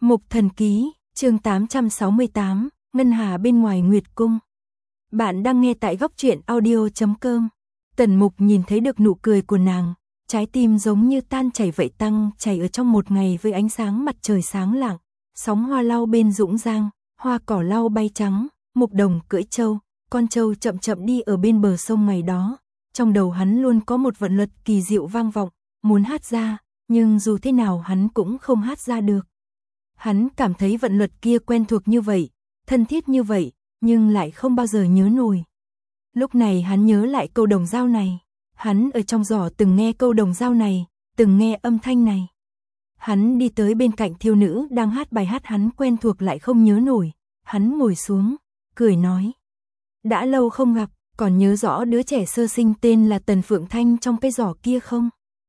Mục Thần Ký, chương 868, Ngân Hà bên ngoài Nguyệt Cung. Bạn đang nghe tại góc truyện audio.com. Tần Mục nhìn thấy được nụ cười của nàng, trái tim giống như tan chảy vậy tăng chảy ở trong một ngày với ánh sáng mặt trời sáng lạng, sóng hoa lau bên dũng giang, hoa cỏ lau bay trắng, Mục Đồng cưỡi trâu, con trâu chậm chậm đi ở bên bờ sông ngày đó. Trong đầu hắn luôn có một vận luật kỳ diệu vang vọng, muốn hát ra, nhưng dù thế nào hắn cũng không hát ra được. Hắn cảm thấy vận luật kia quen thuộc như vậy, thân thiết như vậy, nhưng lại không bao giờ nhớ nổi. Lúc này hắn nhớ lại câu đồng dao này. Hắn ở trong giỏ từng nghe câu đồng dao này, từng nghe âm thanh này. Hắn đi tới bên cạnh thiếu nữ đang hát bài hát hắn quen thuộc lại không nhớ nổi. Hắn ngồi xuống, cười nói. Đã lâu không gặp, còn nhớ rõ đứa trẻ sơ sinh tên là Tần Phượng Thanh trong cái giỏ kia không?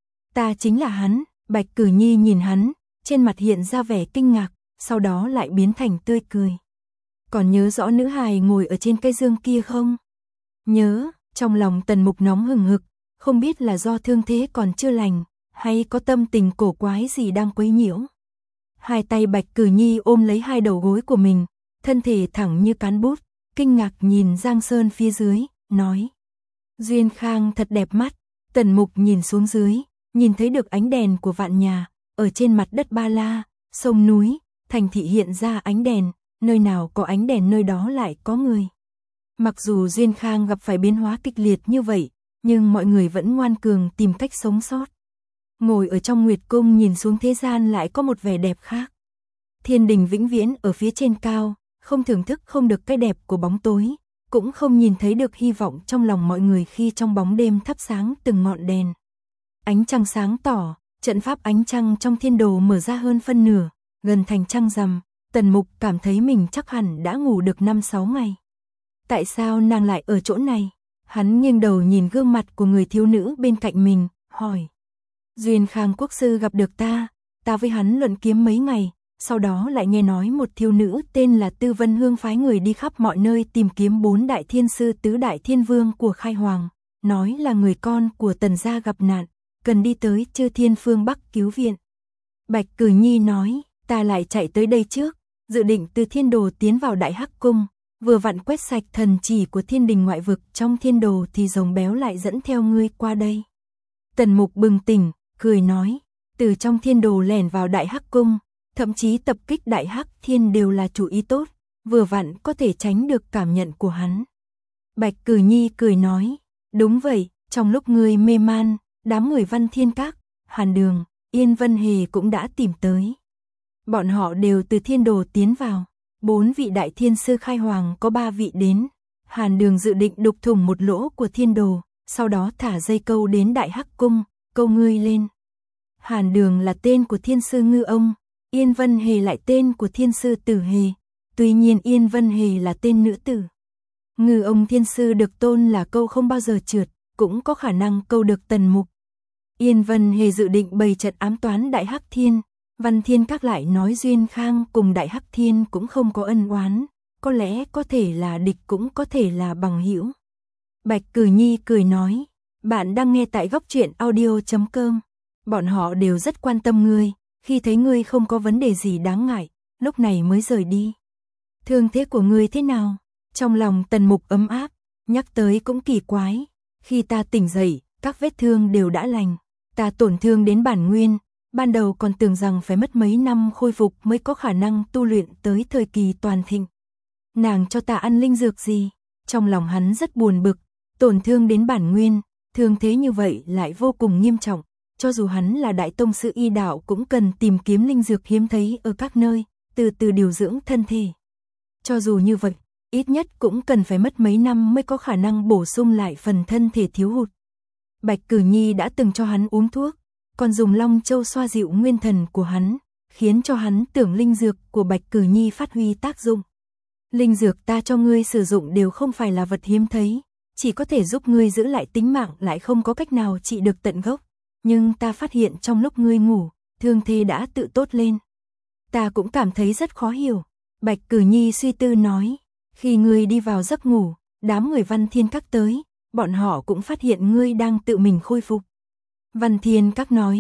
Ta chính là hắn. Bạch Cử Nhi nhìn hắn, trên mặt hiện ra vẻ kinh ngạc, sau đó lại biến thành tươi cười. Còn nhớ rõ nữ hài ngồi ở trên cây dương kia không? Nhớ, trong lòng Tần Mục nóng hừng hực, không biết là do thương thế còn chưa lành, hay có tâm tình cổ quái gì đang quấy nhiễu. Hai tay Bạch Cử Nhi ôm lấy hai đầu gối của mình, thân thể thẳng như cán bút, kinh ngạc nhìn Giang Sơn phía dưới, nói. Duyên Khang thật đẹp mắt. Tần Mục nhìn xuống dưới, nhìn thấy được ánh đèn của vạn nhà, ở trên mặt đất Ba La, sông núi, thành thị hiện ra ánh đèn, nơi nào có ánh đèn nơi đó lại có người. Mặc dù Duyên Khang gặp phải biến hóa kịch liệt như vậy, nhưng mọi người vẫn ngoan cường tìm cách sống sót. Ngồi ở trong Nguyệt Cung nhìn xuống thế gian lại có một vẻ đẹp khác. Thiên đình vĩnh viễn ở phía trên cao, không thưởng thức không được cái đẹp của bóng tối, cũng không nhìn thấy được hy vọng trong lòng mọi người khi trong bóng đêm thắp sáng từng ngọn đèn. Ánh trăng sáng tỏ, trận pháp ánh trăng trong thiên đồ mở ra hơn phân nửa, gần thành trăng rằm. Tần Mục cảm thấy mình chắc hẳn đã ngủ được 5-6 ngày. Tại sao nàng lại ở chỗ này? Hắn nghiêng đầu nhìn gương mặt của người thiếu nữ bên cạnh mình, hỏi. Duyên Khang quốc sư gặp được ta với hắn luận kiếm mấy ngày, sau đó lại nghe nói một thiếu nữ tên là Tư Vân Hương phái người đi khắp mọi nơi tìm kiếm 4 đại thiên sư tứ đại thiên vương của Khai Hoàng, nói là người con của Tần gia gặp nạn, cần đi tới Chư Thiên phương Bắc cứu viện. Bạch Cử Nhi nói, ta lại chạy tới đây trước, dự định từ thiên đồ tiến vào Đại Hắc Cung, vừa vặn quét sạch thần chỉ của thiên đình ngoại vực trong thiên đồ thì rồng béo lại dẫn theo ngươi qua đây. Tần Mục bừng tỉnh, cười nói, từ trong thiên đồ lẻn vào Đại Hắc Cung, thậm chí tập kích Đại Hắc Thiên đều là chủ ý tốt, vừa vặn có thể tránh được cảm nhận của hắn. Bạch Cử Nhi cười nói, đúng vậy, trong lúc ngươi mê man, đám người Văn Thiên Các, Hàn Đường, Yên Vân Hề cũng đã tìm tới. Bọn họ đều từ thiên đồ tiến vào. 4 vị đại thiên sư Khai Hoàng có 3 vị đến. Hàn Đường dự định đục thủng một lỗ của thiên đồ, sau đó thả dây câu đến Đại Hắc Cung, câu ngươi lên. Hàn Đường là tên của thiên sư Ngư Ông, Yên Vân Hề lại tên của thiên sư Tử Hề. Tuy nhiên Yên Vân Hề là tên nữ tử. Ngư Ông thiên sư được tôn là câu không bao giờ trượt, cũng có khả năng câu được Tần Mục. Yên Vân Hề dự định bày trận ám toán Đại Hắc Thiên. Văn Thiên Các lại nói Duyên Khang cùng Đại Hắc Thiên cũng không có ân oán, có lẽ có thể là địch cũng có thể là bằng hữu. Bạch Cử Nhi cười nói, bạn đang nghe tại góc truyện audio.com. Bọn họ đều rất quan tâm ngươi, khi thấy ngươi không có vấn đề gì đáng ngại, lúc này mới rời đi. Thương thế của ngươi thế nào? Trong lòng Tần Mục ấm áp, nhắc tới cũng kỳ quái. Khi ta tỉnh dậy, các vết thương đều đã lành. Ta tổn thương đến bản nguyên. Ban đầu còn tưởng rằng phải mất mấy năm khôi phục mới có khả năng tu luyện tới thời kỳ toàn thịnh. Nàng cho ta ăn linh dược gì? Trong lòng hắn rất buồn bực, tổn thương đến bản nguyên, thương thế như vậy lại vô cùng nghiêm trọng. Cho dù hắn là đại tông sư y đạo cũng cần tìm kiếm linh dược hiếm thấy ở các nơi, từ từ điều dưỡng thân thể. Cho dù như vậy, ít nhất cũng cần phải mất mấy năm mới có khả năng bổ sung lại phần thân thể thiếu hụt. Bạch Cử Nhi đã từng cho hắn uống thuốc, còn dùng Long Châu xoa dịu nguyên thần của hắn, khiến cho hắn tưởng linh dược của Bạch Cử Nhi phát huy tác dụng. Linh dược ta cho ngươi sử dụng đều không phải là vật hiếm thấy, chỉ có thể giúp ngươi giữ lại tính mạng lại không có cách nào trị được tận gốc. Nhưng ta phát hiện trong lúc ngươi ngủ, thương thế đã tự tốt lên. Ta cũng cảm thấy rất khó hiểu. Bạch Cử Nhi suy tư nói, khi ngươi đi vào giấc ngủ, đám người Văn Thiên Các tới, bọn họ cũng phát hiện ngươi đang tự mình khôi phục. Văn Thiên Các nói,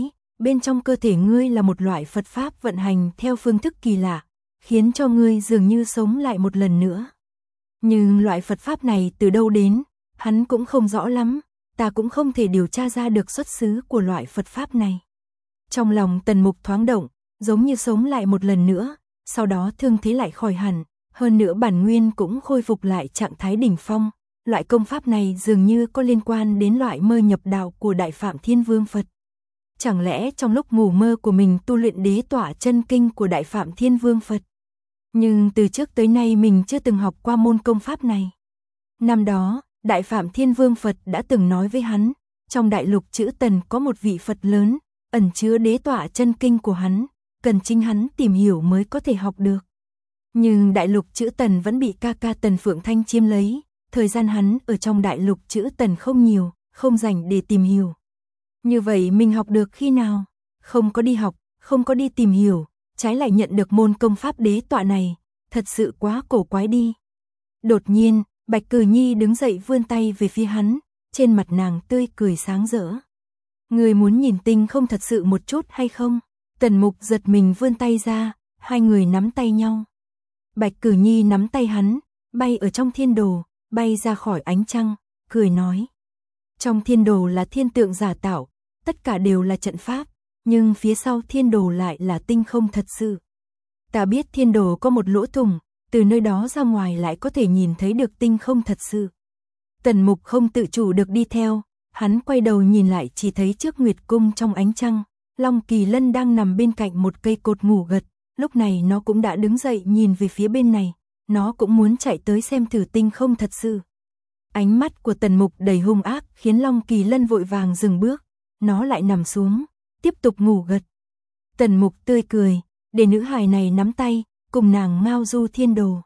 bên trong cơ thể ngươi là một loại Phật Pháp vận hành theo phương thức kỳ lạ, khiến cho ngươi dường như sống lại một lần nữa. Nhưng loại Phật Pháp này từ đâu đến, hắn cũng không rõ lắm, ta cũng không thể điều tra ra được xuất xứ của loại Phật Pháp này. Trong lòng Tần Mục thoáng động, giống như sống lại một lần nữa, sau đó thương thế lại khỏi hẳn, hơn nữa bản nguyên cũng khôi phục lại trạng thái đỉnh phong. Loại công pháp này dường như có liên quan đến loại mơ nhập đạo của Đại Phạm Thiên Vương Phật. Chẳng lẽ trong lúc ngủ mơ của mình tu luyện đế tỏa chân kinh của Đại Phạm Thiên Vương Phật? Nhưng từ trước tới nay mình chưa từng học qua môn công pháp này. Năm đó, Đại Phạm Thiên Vương Phật đã từng nói với hắn, trong đại lục chữ Tần có một vị Phật lớn, ẩn chứa đế tỏa chân kinh của hắn, cần chính hắn tìm hiểu mới có thể học được. Nhưng đại lục chữ Tần vẫn bị ca ca Tần Phượng Thanh chiếm lấy, thời gian hắn ở trong đại lục chữ Tần không nhiều, không rảnh để tìm hiểu. Như vậy mình học được khi nào? Không có đi học, không có đi tìm hiểu, trái lại nhận được môn công pháp đế tọa này, thật sự quá cổ quái đi. Đột nhiên, Bạch Cử Nhi đứng dậy vươn tay về phía hắn, trên mặt nàng tươi cười sáng rỡ. Người muốn nhìn tinh không thật sự một chút hay không? Tần Mục giật mình vươn tay ra, hai người nắm tay nhau. Bạch Cử Nhi nắm tay hắn, bay ở trong thiên đồ, bay ra khỏi ánh trăng, cười nói. Trong thiên đồ là thiên tượng giả tạo, tất cả đều là trận pháp, nhưng phía sau thiên đồ lại là tinh không thật sự. Ta biết thiên đồ có một lỗ thủng, từ nơi đó ra ngoài lại có thể nhìn thấy được tinh không thật sự. Tần Mục không tự chủ được đi theo, hắn quay đầu nhìn lại chỉ thấy trước Nguyệt Cung trong ánh trăng, Long Kỳ Lân đang nằm bên cạnh một cây cột ngủ gật, lúc này nó cũng đã đứng dậy nhìn về phía bên này, nó cũng muốn chạy tới xem thử tinh không thật sự. Ánh mắt của Tần Mục đầy hung ác khiến Long Kỳ Lân vội vàng dừng bước, nó lại nằm xuống, tiếp tục ngủ gật. Tần Mục tươi cười, để nữ hài này nắm tay, cùng nàng ngao du thiên đồ.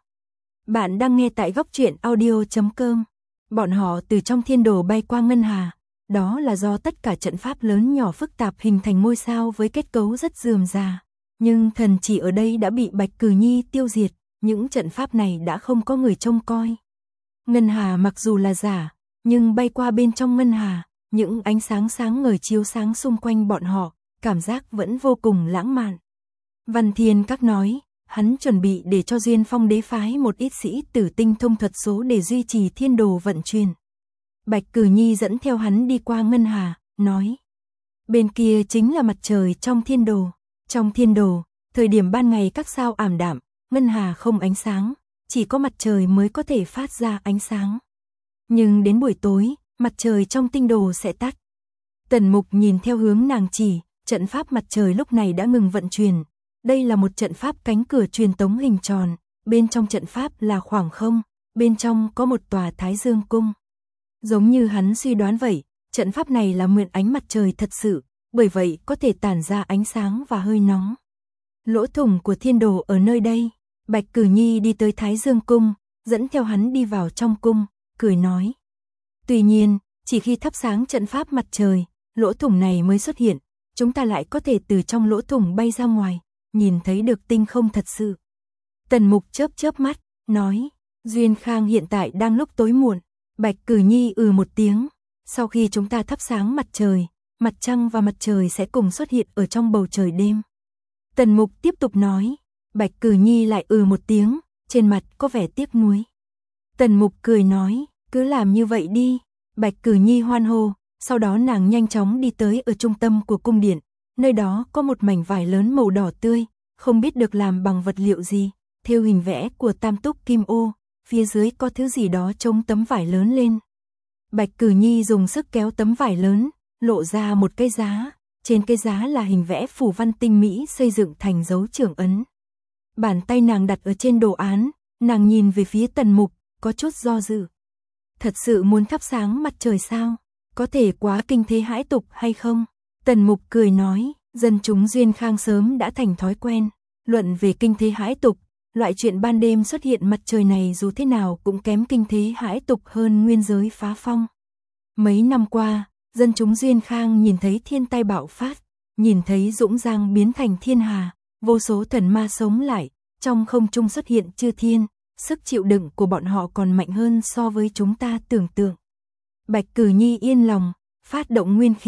Bạn đang nghe tại Góc Truyện Audio.com. Bọn họ từ trong thiên đồ bay qua ngân hà, đó là do tất cả trận pháp lớn nhỏ phức tạp hình thành ngôi sao với kết cấu rất rườm rà. Nhưng thần chỉ ở đây đã bị Bạch Cử Nhi tiêu diệt, những trận pháp này đã không có người trông coi. Ngân hà mặc dù là giả, nhưng bay qua bên trong ngân hà, những ánh sáng sáng ngời chiếu sáng xung quanh bọn họ, cảm giác vẫn vô cùng lãng mạn. Văn Thiên Các nói, hắn chuẩn bị để cho Duyên Phong đế phái một ít sĩ tử tinh thông thuật số để duy trì thiên đồ vận chuyển. Bạch Cử Nhi dẫn theo hắn đi qua ngân hà, nói. Bên kia chính là mặt trời trong thiên đồ. Trong thiên đồ, thời điểm ban ngày các sao ảm đạm, ngân hà không ánh sáng, chỉ có mặt trời mới có thể phát ra ánh sáng. Nhưng đến buổi tối, mặt trời trong tinh đồ sẽ tắt. Tần Mục nhìn theo hướng nàng chỉ, trận pháp mặt trời lúc này đã ngừng vận chuyển. Đây là một trận pháp cánh cửa truyền tống hình tròn, bên trong trận pháp là khoảng không, bên trong có một tòa Thái Dương cung. Giống như hắn suy đoán vậy, trận pháp này là mượn ánh mặt trời thật sự, bởi vậy có thể tản ra ánh sáng và hơi nóng. Lỗ thủng của thiên đồ ở nơi đây. Bạch Cử Nhi đi tới Thái Dương cung, dẫn theo hắn đi vào trong cung, cười nói. Tuy nhiên, chỉ khi thắp sáng trận pháp mặt trời, lỗ thủng này mới xuất hiện, chúng ta lại có thể từ trong lỗ thủng bay ra ngoài, nhìn thấy được tinh không thật sự. Tần Mục chớp chớp mắt, nói, Duyên Khang hiện tại đang lúc tối muộn. Bạch Cử Nhi một tiếng, sau khi chúng ta thắp sáng mặt trời, mặt trăng và mặt trời sẽ cùng xuất hiện ở trong bầu trời đêm. Tần Mục tiếp tục nói, Bạch Cử Nhi lại một tiếng, trên mặt có vẻ tiếc nuối. Tần Mục cười nói, cứ làm như vậy đi. Bạch Cử Nhi hoan hô, sau đó nàng nhanh chóng đi tới ở trung tâm của cung điện, nơi đó có một mảnh vải lớn màu đỏ tươi, không biết được làm bằng vật liệu gì, thêu hình vẽ của tam túc kim ô, phía dưới có thứ gì đó chống tấm vải lớn lên. Bạch Cử Nhi dùng sức kéo tấm vải lớn, lộ ra một cái giá, trên cái giá là hình vẽ phù văn tinh mỹ xây dựng thành dấu trưởng ấn. Bàn tay nàng đặt ở trên đồ án, nàng nhìn về phía Tần Mục, có chút do dự. Thật sự muốn thắp sáng mặt trời sao? Có thể quá kinh thế hãi tục hay không? Tần Mục cười nói, dân chúng Duyên Khang sớm đã thành thói quen. Luận về kinh thế hãi tục, loại chuyện ban đêm xuất hiện mặt trời này dù thế nào cũng kém kinh thế hãi tục hơn nguyên giới phá phong. Mấy năm qua, dân chúng Duyên Khang nhìn thấy thiên tai bạo phát, nhìn thấy Dũng Giang biến thành thiên hà, vô số thần ma sống lại, trong không trung xuất hiện chư thiên, sức chịu đựng của bọn họ còn mạnh hơn so với chúng ta tưởng tượng. Bạch Cử Nhi yên lòng, phát động nguyên khí,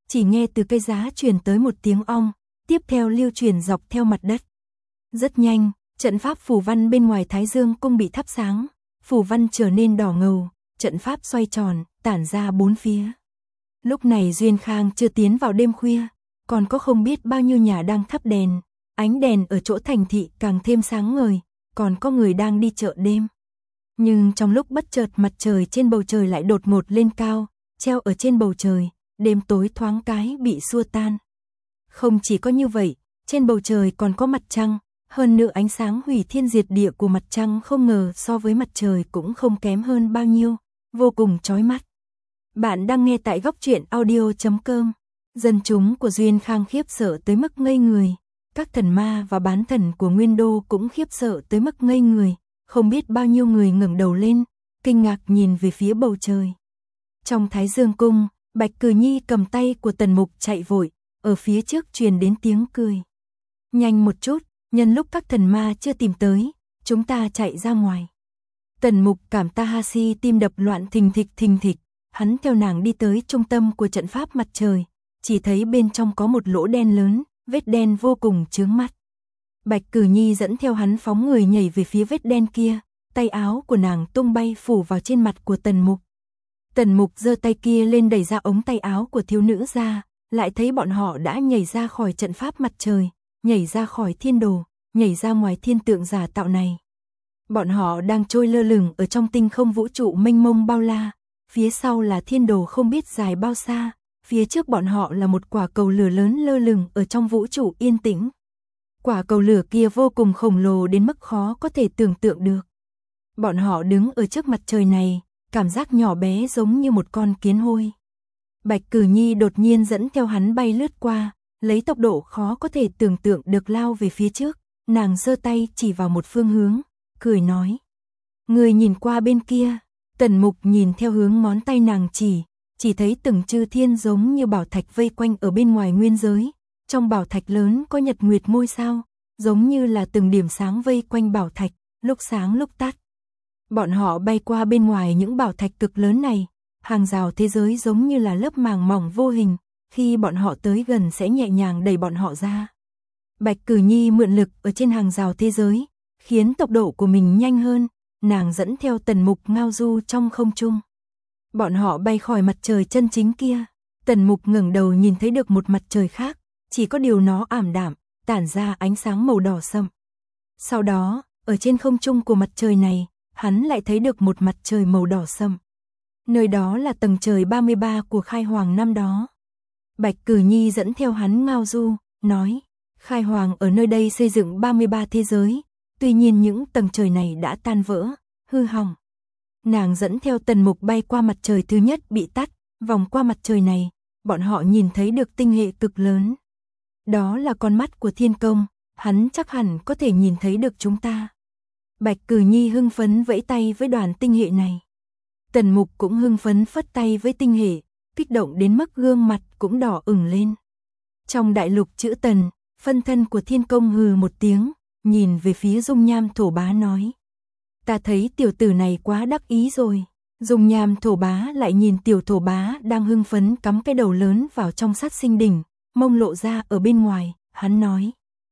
chỉ nghe từ cây giá truyền tới một tiếng ong, tiếp theo lưu truyền dọc theo mặt đất. Rất nhanh, trận pháp phù văn bên ngoài Thái Dương cung bị thắp sáng, phù văn trở nên đỏ ngầu, trận pháp xoay tròn, tản ra bốn phía. Lúc này Duyên Khang chưa tiến vào đêm khuya, còn có không biết bao nhiêu nhà đang thắp đèn, ánh đèn ở chỗ thành thị càng thêm sáng ngời, còn có người đang đi chợ đêm. Nhưng trong lúc bất chợt mặt trời trên bầu trời lại đột ngột lên cao, treo ở trên bầu trời, đêm tối thoáng cái bị xua tan. Không chỉ có như vậy, trên bầu trời còn có mặt trăng, hơn nữa ánh sáng hủy thiên diệt địa của mặt trăng không ngờ so với mặt trời cũng không kém hơn bao nhiêu, vô cùng chói mắt. Bạn đang nghe tại góc truyện audio.com. Dân chúng của Duyên Khang khiếp sợ tới mức ngây người, các thần ma và bán thần của Nguyên Đô cũng khiếp sợ tới mức ngây người, không biết bao nhiêu người ngẩng đầu lên, kinh ngạc nhìn về phía bầu trời. Trong Thái Dương cung, Bạch Cử Nhi cầm tay của Tần Mục chạy vội, ở phía trước truyền đến tiếng cười. Nhanh một chút, nhân lúc các thần ma chưa tìm tới, chúng ta chạy ra ngoài. Tần Mục cảm Tahasi tim đập loạn thình thịch, hắn theo nàng đi tới trung tâm của trận pháp mặt trời, chỉ thấy bên trong có một lỗ đen lớn, vết đen vô cùng chướng mắt. Bạch Cử Nhi dẫn theo hắn phóng người nhảy về phía vết đen kia, tay áo của nàng tung bay phủ vào trên mặt của Tần Mục. Tần Mục giơ tay kia lên đẩy ra ống tay áo của thiếu nữ ra, lại thấy bọn họ đã nhảy ra khỏi trận pháp mặt trời, nhảy ra khỏi thiên đồ, nhảy ra ngoài thiên tượng giả tạo này. Bọn họ đang trôi lơ lửng ở trong tinh không vũ trụ mênh mông bao la, phía sau là thiên đồ không biết dài bao xa, phía trước bọn họ là một quả cầu lửa lớn lơ lửng ở trong vũ trụ yên tĩnh. Quả cầu lửa kia vô cùng khổng lồ đến mức khó có thể tưởng tượng được. Bọn họ đứng ở trước mặt trời này, cảm giác nhỏ bé giống như một con kiến hôi. Bạch Cử Nhi đột nhiên dẫn theo hắn bay lướt qua, lấy tốc độ khó có thể tưởng tượng được lao về phía trước, nàng giơ tay chỉ vào một phương hướng, cười nói. Người nhìn qua bên kia. Tần Mục nhìn theo hướng ngón tay nàng chỉ thấy từng chư thiên giống như bảo thạch vây quanh ở bên ngoài nguyên giới. Trong bảo thạch lớn có nhật nguyệt ngôi sao, giống như là từng điểm sáng vây quanh bảo thạch, lúc sáng lúc tắt. Bọn họ bay qua bên ngoài những bảo thạch cực lớn này, hàng rào thế giới giống như là lớp màng mỏng vô hình, khi bọn họ tới gần sẽ nhẹ nhàng đẩy bọn họ ra. Bạch Cử Nhi mượn lực ở trên hàng rào thế giới, khiến tốc độ của mình nhanh hơn, nàng dẫn theo Tần Mục ngao du trong không trung. Bọn họ bay khỏi mặt trời chân chính kia, Tần Mục ngẩng đầu nhìn thấy được một mặt trời khác, chỉ có điều nó ảm đạm, tản ra ánh sáng màu đỏ sậm. Sau đó, ở trên không trung của mặt trời này, hắn lại thấy được một mặt trời màu đỏ sậm. Nơi đó là tầng trời 33 của Khai Hoàng năm đó. Bạch Cử Nhi dẫn theo hắn ngao du, nói, Khai Hoàng ở nơi đây xây dựng 33 thế giới, tuy nhiên những tầng trời này đã tan vỡ, hư hỏng. Nàng dẫn theo Tần Mục bay qua mặt trời thứ nhất bị tắt, vòng qua mặt trời này, bọn họ nhìn thấy được tinh hệ cực lớn. Đó là con mắt của thiên công, hắn chắc hẳn có thể nhìn thấy được chúng ta. Bạch Cử Nhi hưng phấn vẫy tay với đoàn tinh hệ này. Tần Mục cũng hưng phấn phất tay với tinh hệ, kích động đến mức gương mặt cũng đỏ ửng lên. Trong đại lục chữ Tần, phân thân của thiên công hừ một tiếng, nhìn về phía Dung Nham Thổ Bá nói. Ta thấy tiểu tử này quá đắc ý rồi. Dung Nham Thổ Bá lại nhìn tiểu Thổ Bá đang hưng phấn cắm cái đầu lớn vào trong sát sinh đỉnh, mông lộ ra ở bên ngoài, hắn nói.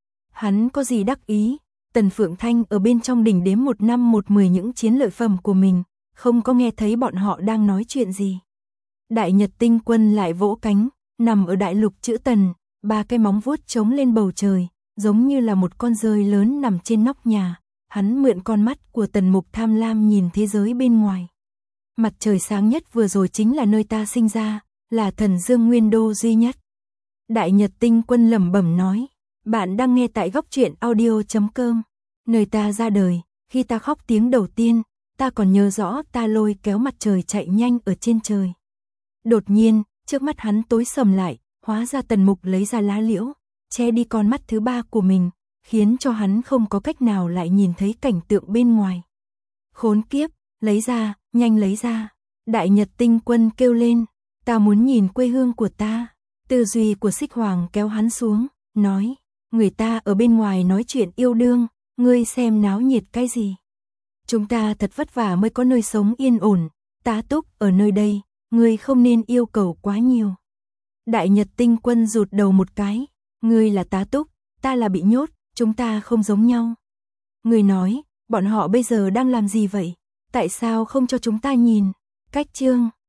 Hắn có gì đắc ý, Tần Phượng Thanh ở bên trong đỉnh đếm 1 năm 110 những chiến lợi phẩm của mình, không có nghe thấy bọn họ đang nói chuyện gì. Đại Nhật Tinh Quân lại vỗ cánh, nằm ở đại lục chữ Tần, 3 cái móng vuốt trống lên bầu trời, giống như là một con dơi lớn nằm trên nóc nhà. Hắn mượn con mắt của Tần Mục tham lam nhìn thế giới bên ngoài. Mặt trời sáng nhất vừa rồi chính là nơi ta sinh ra, là thần dương Nguyên Đô duy nhất. Đại Nhật Tinh Quân lẩm bẩm nói, bạn đang nghe tại góc truyện audio.com. Nơi ta ra đời, khi ta khóc tiếng đầu tiên, ta còn nhớ rõ ta lôi kéo mặt trời chạy nhanh ở trên trời. Đột nhiên, trước mắt hắn tối sầm lại, hóa ra Tần Mục lấy ra lá liễu, che đi con mắt thứ ba của mình, khiến cho hắn không có cách nào lại nhìn thấy cảnh tượng bên ngoài. Khốn kiếp, lấy ra, nhanh lấy ra. Đại Nhật Tinh Quân kêu lên, ta muốn nhìn quê hương của ta. Tư duy của Xích Hoàng kéo hắn xuống, nói, người ta ở bên ngoài nói chuyện yêu đương, ngươi xem náo nhiệt cái gì. Chúng ta thật vất vả mới có nơi sống yên ổn, tá túc ở nơi đây, ngươi không nên yêu cầu quá nhiều. Đại Nhật Tinh Quân rụt đầu một cái. Ngươi là tá túc, ta là bị nhốt, chúng ta không giống nhau. Ngươi nói, bọn họ bây giờ đang làm gì vậy? Tại sao không cho chúng ta nhìn? Cách chương